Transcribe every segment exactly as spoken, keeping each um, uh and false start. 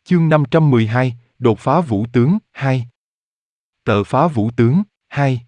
Chương năm trăm mười hai, đột phá vũ tướng, hai. Tợ phá vũ tướng, hai.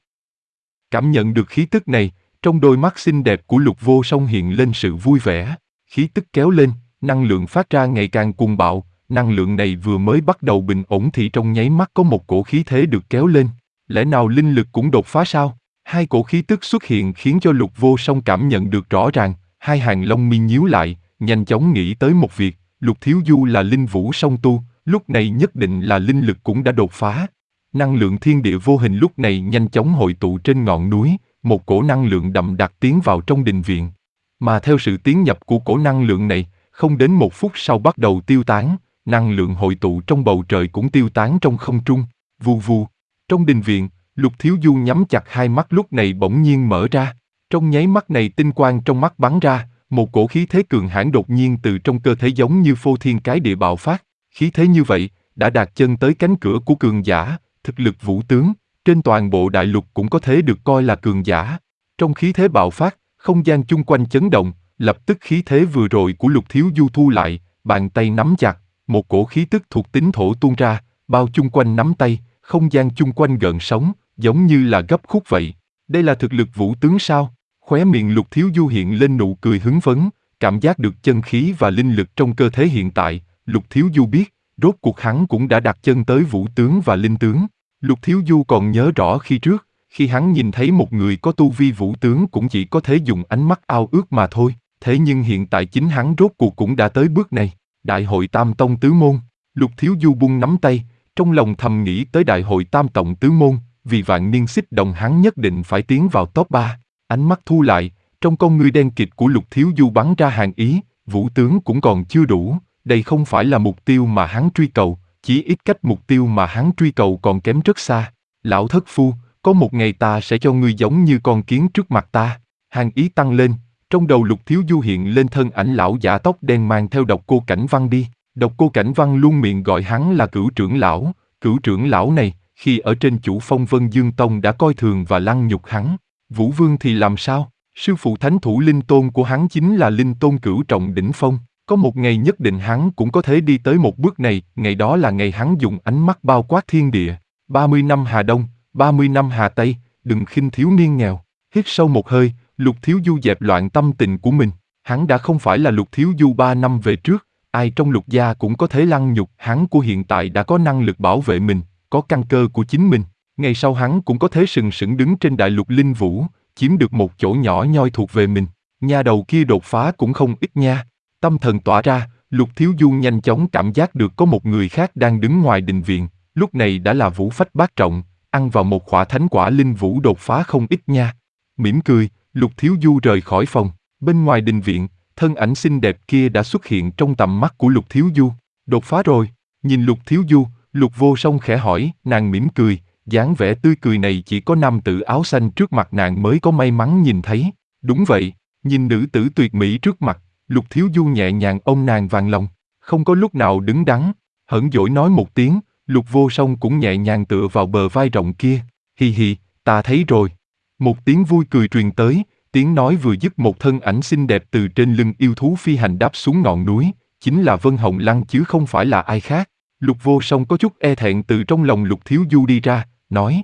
Cảm nhận được khí tức này, trong đôi mắt xinh đẹp của Lục Vô Song hiện lên sự vui vẻ, khí tức kéo lên, năng lượng phát ra ngày càng cuồng bạo, năng lượng này vừa mới bắt đầu bình ổn thì trong nháy mắt có một cổ khí thế được kéo lên, lẽ nào linh lực cũng đột phá sao? Hai cổ khí tức xuất hiện khiến cho Lục Vô Song cảm nhận được rõ ràng, hai hàng lông mi nhíu lại, nhanh chóng nghĩ tới một việc, Lục Thiếu Du là linh vũ song tu, lúc này nhất định là linh lực cũng đã đột phá. Năng lượng thiên địa vô hình lúc này nhanh chóng hội tụ trên ngọn núi, một cổ năng lượng đậm đặc tiến vào trong đình viện. Mà theo sự tiến nhập của cổ năng lượng này, không đến một phút sau bắt đầu tiêu tán, năng lượng hội tụ trong bầu trời cũng tiêu tán trong không trung, vù vù. Trong đình viện, Lục Thiếu Du nhắm chặt hai mắt lúc này bỗng nhiên mở ra. Trong nháy mắt này tinh quang trong mắt bắn ra, một cổ khí thế cường hãn đột nhiên từ trong cơ thể giống như phô thiên cái địa bạo phát. Khí thế như vậy, đã đạt chân tới cánh cửa của cường giả, thực lực vũ tướng, trên toàn bộ đại lục cũng có thể được coi là cường giả. Trong khí thế bạo phát, không gian chung quanh chấn động, lập tức khí thế vừa rồi của Lục Thiếu Du thu lại, bàn tay nắm chặt, một cổ khí tức thuộc tính thổ tuôn ra, bao chung quanh nắm tay, không gian chung quanh gợn sóng, giống như là gấp khúc vậy. Đây là thực lực vũ tướng sao? Khóe miệng Lục Thiếu Du hiện lên nụ cười hứng phấn, cảm giác được chân khí và linh lực trong cơ thể hiện tại, Lục Thiếu Du biết, rốt cuộc hắn cũng đã đặt chân tới vũ tướng và linh tướng. Lục Thiếu Du còn nhớ rõ khi trước, khi hắn nhìn thấy một người có tu vi vũ tướng cũng chỉ có thể dùng ánh mắt ao ước mà thôi, thế nhưng hiện tại chính hắn rốt cuộc cũng đã tới bước này. Đại hội Tam Tông Tứ Môn, Lục Thiếu Du buông nắm tay, trong lòng thầm nghĩ tới Đại hội Tam Tông Tứ Môn, vì vạn niên xích đồng hắn nhất định phải tiến vào top ba. Ánh mắt thu lại, trong con ngươi đen kịt của Lục Thiếu Du bắn ra hàn ý, vũ tướng cũng còn chưa đủ, đây không phải là mục tiêu mà hắn truy cầu, chỉ ít cách mục tiêu mà hắn truy cầu còn kém rất xa. Lão thất phu, có một ngày ta sẽ cho ngươi giống như con kiến trước mặt ta. Hàn ý tăng lên, trong đầu Lục Thiếu Du hiện lên thân ảnh lão giả tóc đen mang theo Độc Cô Cảnh Văn đi. Độc Cô Cảnh Văn luôn miệng gọi hắn là Cửu trưởng lão, Cửu trưởng lão này, khi ở trên Chủ Phong Vân Dương Tông đã coi thường và lăng nhục hắn. Vũ Vương thì làm sao? Sư phụ thánh thủ linh tôn của hắn chính là linh tôn cửu trọng đỉnh phong. Có một ngày nhất định hắn cũng có thể đi tới một bước này, ngày đó là ngày hắn dùng ánh mắt bao quát thiên địa. ba mươi năm Hà Đông, ba mươi năm Hà Tây, đừng khinh thiếu niên nghèo. Hít sâu một hơi, Lục Thiếu Du dẹp loạn tâm tình của mình. Hắn đã không phải là Lục Thiếu Du ba năm về trước, ai trong Lục gia cũng có thể lăng nhục. Hắn của hiện tại đã có năng lực bảo vệ mình, có căn cơ của chính mình. Ngày sau hắn cũng có thể sừng sững đứng trên đại lục linh vũ, chiếm được một chỗ nhỏ nhoi thuộc về mình. Nha đầu kia đột phá cũng không ít nha. Tâm thần tỏa ra, Lục Thiếu Du nhanh chóng cảm giác được có một người khác đang đứng ngoài đình viện, lúc này đã là Vũ Phách bát trọng, ăn vào một khỏa thánh quả linh vũ đột phá không ít nha. Mỉm cười, Lục Thiếu Du rời khỏi phòng, bên ngoài đình viện, thân ảnh xinh đẹp kia đã xuất hiện trong tầm mắt của Lục Thiếu Du. Đột phá rồi, nhìn Lục Thiếu Du, Lục Vô Song khẽ hỏi, nàng mỉm cười, dáng vẻ tươi cười này chỉ có nam tử áo xanh trước mặt nàng mới có may mắn nhìn thấy. Đúng vậy, nhìn nữ tử tuyệt mỹ trước mặt, Lục Thiếu Du nhẹ nhàng ôm nàng vào lòng, không có lúc nào đứng đắn, hờn dỗi nói một tiếng, Lục Vô Song cũng nhẹ nhàng tựa vào bờ vai rộng kia, hi hi, ta thấy rồi. Một tiếng vui cười truyền tới, tiếng nói vừa dứt một thân ảnh xinh đẹp từ trên lưng yêu thú phi hành đáp xuống ngọn núi, chính là Vân Hồng Lăng chứ không phải là ai khác. Lục Vô Song có chút e thẹn từ trong lòng Lục Thiếu Du đi ra, nói: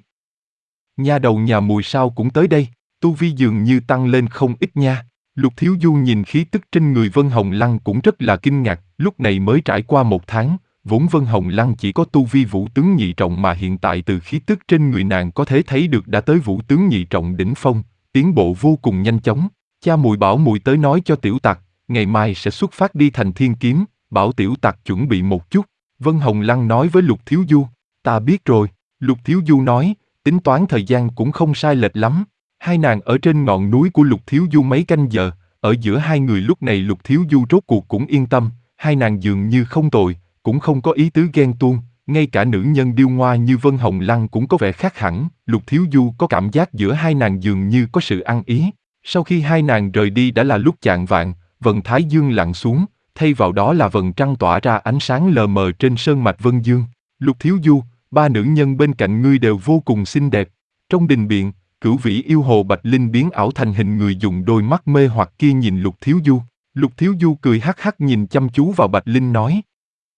Nha đầu nhà mùi sao cũng tới đây, tu vi dường như tăng lên không ít nha. Lục Thiếu Du nhìn khí tức trên người Vân Hồng Lăng cũng rất là kinh ngạc, lúc này mới trải qua một tháng, vốn Vân Hồng Lăng chỉ có tu vi vũ tướng nhị trọng mà hiện tại từ khí tức trên người nàng có thể thấy được đã tới vũ tướng nhị trọng đỉnh phong, tiến bộ vô cùng nhanh chóng. Cha mùi bảo mùi tới nói cho tiểu tặc, ngày mai sẽ xuất phát đi thành Thiên Kiếm, bảo tiểu tặc chuẩn bị một chút. Vân Hồng Lăng nói với Lục Thiếu Du, ta biết rồi. Lục Thiếu Du nói, tính toán thời gian cũng không sai lệch lắm. Hai nàng ở trên ngọn núi của Lục Thiếu Du mấy canh giờ, ở giữa hai người lúc này Lục Thiếu Du rốt cuộc cũng yên tâm, hai nàng dường như không tồi, cũng không có ý tứ ghen tuông, ngay cả nữ nhân điêu ngoa như Vân Hồng Lăng cũng có vẻ khác hẳn. Lục Thiếu Du có cảm giác giữa hai nàng dường như có sự ăn ý. Sau khi hai nàng rời đi đã là lúc chạng vạng, vầng thái dương lặn xuống, thay vào đó là vầng trăng tỏa ra ánh sáng lờ mờ trên sơn mạch Vân Dương. Lục Thiếu Du, ba nữ nhân bên cạnh ngươi đều vô cùng xinh đẹp. Trong đình viện, Cửu Vĩ yêu hồ Bạch Linh biến ảo thành hình người dùng đôi mắt mê hoặc kia nhìn Lục Thiếu Du. Lục Thiếu Du cười hắc hắc nhìn chăm chú vào Bạch Linh nói: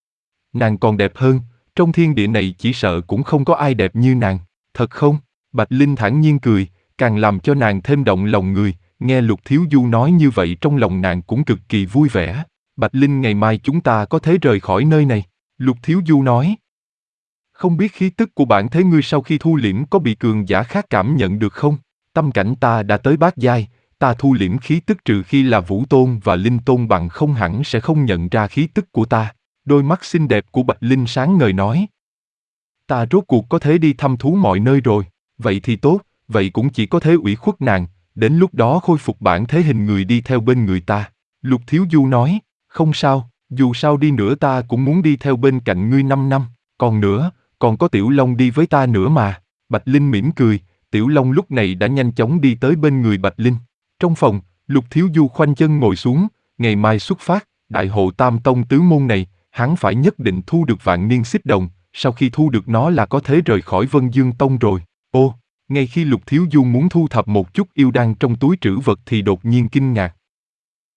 nàng còn đẹp hơn, trong thiên địa này chỉ sợ cũng không có ai đẹp như nàng, thật không? Bạch Linh thản nhiên cười, càng làm cho nàng thêm động lòng người, nghe Lục Thiếu Du nói như vậy trong lòng nàng cũng cực kỳ vui vẻ. Bạch Linh, ngày mai chúng ta có thể rời khỏi nơi này, Lục Thiếu Du nói. Không biết khí tức của bản thế ngươi sau khi thu liễm có bị cường giả khác cảm nhận được không? Tâm cảnh ta đã tới bát giai, ta thu liễm khí tức trừ khi là Vũ Tôn và Linh Tôn bằng không hẳn sẽ không nhận ra khí tức của ta. Đôi mắt xinh đẹp của Bạch Linh sáng ngời nói. Ta rốt cuộc có thể đi thăm thú mọi nơi rồi, vậy thì tốt, vậy cũng chỉ có thể ủy khuất nàng, đến lúc đó khôi phục bản thế hình người đi theo bên người ta. Lục Thiếu Du nói, không sao, dù sao đi nữa ta cũng muốn đi theo bên cạnh ngươi năm năm, còn nữa, còn có Tiểu Long đi với ta nữa mà. Bạch Linh mỉm cười, Tiểu Long lúc này đã nhanh chóng đi tới bên người Bạch Linh. Trong phòng, Lục Thiếu Du khoanh chân ngồi xuống, ngày mai xuất phát, đại hộ Tam Tông tứ môn này, hắn phải nhất định thu được vạn niên xích đồng, sau khi thu được nó là có thể rời khỏi Vân Dương Tông rồi. Ô, ngay khi Lục Thiếu Du muốn thu thập một chút yêu đan trong túi trữ vật thì đột nhiên kinh ngạc,